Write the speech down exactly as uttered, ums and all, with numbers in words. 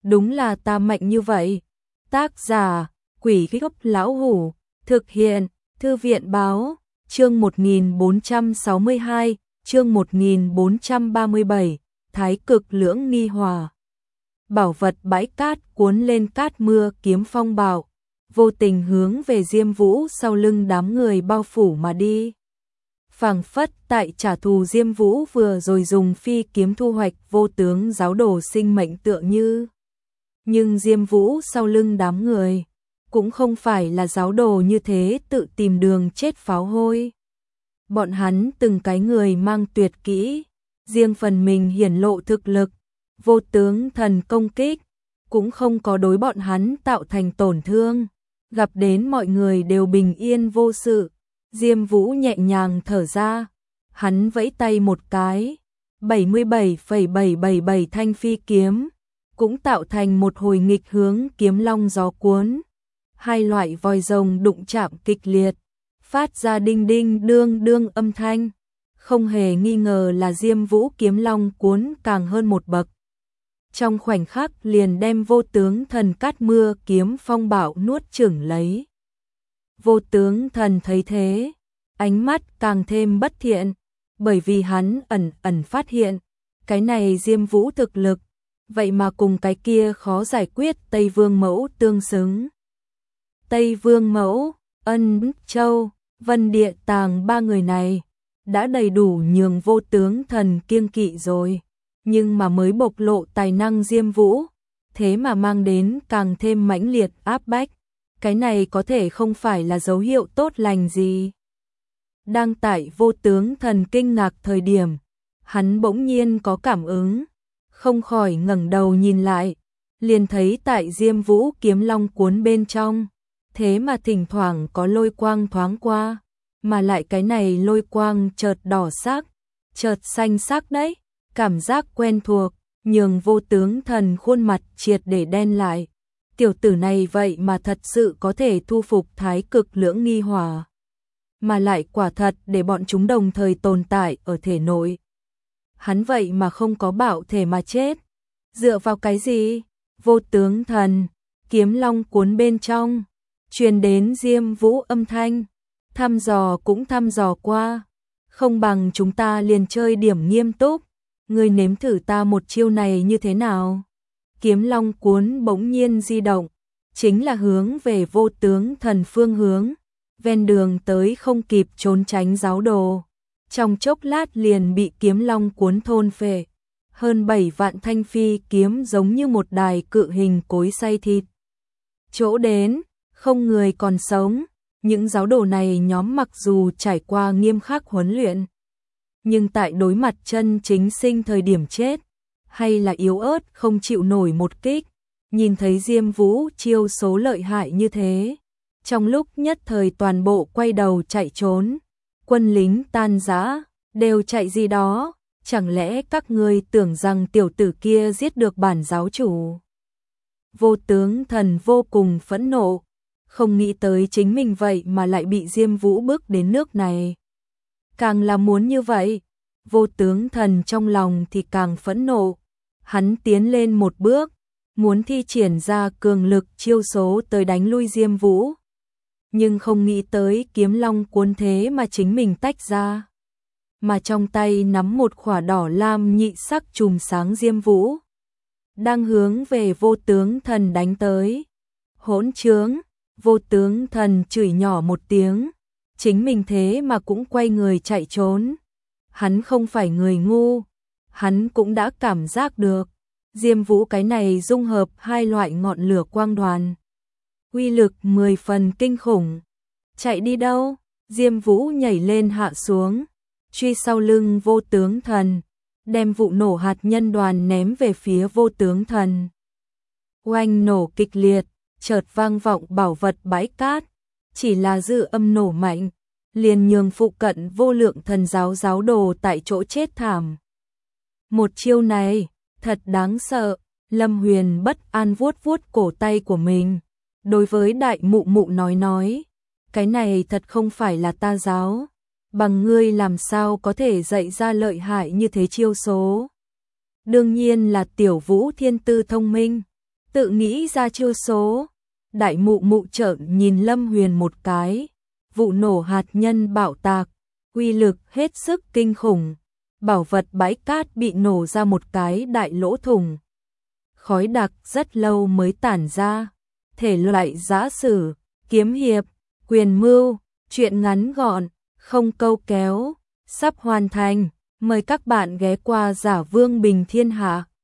đúng là ta mạnh như vậy. Tác giả, Quỷ Gốc Lão Hủ, thực hiện, Thư viện Báo, chương một nghìn bốn trăm sáu mươi hai, chương một nghìn bốn trăm ba mươi bảy, Thái Cực Lưỡng Nghi Hòa. Bảo vật bãi cát cuốn lên cát mưa kiếm phong bạo, vô tình hướng về Diêm Vũ sau lưng đám người bao phủ mà đi. Phảng phất tại trả thù Diêm Vũ vừa rồi dùng phi kiếm thu hoạch vô tướng giáo đồ sinh mệnh tựa như. Nhưng Diêm Vũ sau lưng đám người, cũng không phải là giáo đồ như thế tự tìm đường chết pháo hôi. Bọn hắn từng cái người mang tuyệt kỹ, riêng phần mình hiển lộ thực lực, vô tướng thần công kích, cũng không có đối bọn hắn tạo thành tổn thương, gặp đến mọi người đều bình yên vô sự. Diêm Vũ nhẹ nhàng thở ra, hắn vẫy tay một cái, bảy mươi bảy phẩy bảy bảy bảy thanh phi kiếm, cũng tạo thành một hồi nghịch hướng kiếm long gió cuốn. Hai loại vòi rồng đụng chạm kịch liệt, phát ra đinh đinh đương đương âm thanh, không hề nghi ngờ là Diêm Vũ kiếm long cuốn càng hơn một bậc. Trong khoảnh khắc liền đem vô tướng thần cát mưa kiếm phong bạo nuốt chửng lấy. Vô tướng thần thấy thế, ánh mắt càng thêm bất thiện, bởi vì hắn ẩn ẩn phát hiện, cái này Diêm Vũ thực lực, vậy mà cùng cái kia khó giải quyết Tây Vương Mẫu tương xứng. Tây Vương Mẫu, Ân Châu, Vân Địa Tàng ba người này đã đầy đủ nhường vô tướng thần kiêng kỵ rồi, nhưng mà mới bộc lộ tài năng Diêm Vũ, thế mà mang đến càng thêm mãnh liệt áp bách. Cái này có thể không phải là dấu hiệu tốt lành gì. Đang tại vô tướng thần kinh ngạc thời điểm, hắn bỗng nhiên có cảm ứng, không khỏi ngẩng đầu nhìn lại, liền thấy tại Diêm Vũ kiếm long cuốn bên trong, thế mà thỉnh thoảng có lôi quang thoáng qua, mà lại cái này lôi quang chợt đỏ sắc, chợt xanh sắc đấy, cảm giác quen thuộc, nhường vô tướng thần khuôn mặt triệt để đen lại. Tiểu tử này vậy mà thật sự có thể thu phục Thái Cực Lưỡng Nghi Hòa, mà lại quả thật để bọn chúng đồng thời tồn tại ở thể nội. Hắn vậy mà không có bạo thể mà chết, dựa vào cái gì? Vô tướng thần, kiếm long cuốn bên trong, truyền đến Diêm Vũ âm thanh, thăm dò cũng thăm dò qua, không bằng chúng ta liền chơi điểm nghiêm túc, ngươi nếm thử ta một chiêu này như thế nào? Kiếm long cuốn bỗng nhiên di động, chính là hướng về vô tướng thần phương hướng, ven đường tới không kịp trốn tránh giáo đồ. Trong chốc lát liền bị kiếm long cuốn thôn phệ, hơn bảy vạn thanh phi kiếm giống như một đài cự hình cối xay thịt. Chỗ đến, không người còn sống, những giáo đồ này nhóm mặc dù trải qua nghiêm khắc huấn luyện, nhưng tại đối mặt chân chính sinh thời điểm chết, hay là yếu ớt không chịu nổi một kích, nhìn thấy Diêm Vũ chiêu số lợi hại như thế, trong lúc nhất thời toàn bộ quay đầu chạy trốn, quân lính tan rã, đều chạy gì đó, chẳng lẽ các ngươi tưởng rằng tiểu tử kia giết được bản giáo chủ? Vô tướng thần vô cùng phẫn nộ, không nghĩ tới chính mình vậy mà lại bị Diêm Vũ bước đến nước này. Càng là muốn như vậy, vô tướng thần trong lòng thì càng phẫn nộ. Hắn tiến lên một bước, muốn thi triển ra cường lực chiêu số tới đánh lui Diêm Vũ. Nhưng không nghĩ tới kiếm long cuốn thế mà chính mình tách ra. Mà trong tay nắm một khỏa đỏ lam nhị sắc chùm sáng Diêm Vũ, đang hướng về vô tướng thần đánh tới. Hỗn trướng, vô tướng thần chửi nhỏ một tiếng, chính mình thế mà cũng quay người chạy trốn. Hắn không phải người ngu, hắn cũng đã cảm giác được, Diêm Vũ cái này dung hợp hai loại ngọn lửa quang đoàn, uy lực mười phần kinh khủng. Chạy đi đâu? Diêm Vũ nhảy lên hạ xuống, truy sau lưng vô tướng thần, đem vụ nổ hạt nhân đoàn ném về phía vô tướng thần. Oanh nổ kịch liệt, chợt vang vọng bảo vật bãi cát, chỉ là dư âm nổ mạnh, liền nhường phụ cận vô lượng thần giáo giáo đồ tại chỗ chết thảm. Một chiêu này, thật đáng sợ, Lâm Huyền bất an vuốt vuốt cổ tay của mình, đối với đại mụ mụ nói nói, cái này thật không phải là ta giáo, bằng ngươi làm sao có thể dạy ra lợi hại như thế chiêu số. Đương nhiên là tiểu Vũ thiên tư thông minh, Tự nghĩ ra chiêu số, đại mụ mụ trợn nhìn Lâm Huyền một cái, vụ nổ hạt nhân bạo tạc, uy lực hết sức kinh khủng, bảo vật bãi cát bị nổ ra một cái đại lỗ thủng. Khói đặc rất lâu mới tản ra, thể loại giã sử, kiếm hiệp, quyền mưu, truyện ngắn gọn, không câu kéo, sắp hoàn thành, mời các bạn ghé qua Giả Vương Bình Thiên Hạ.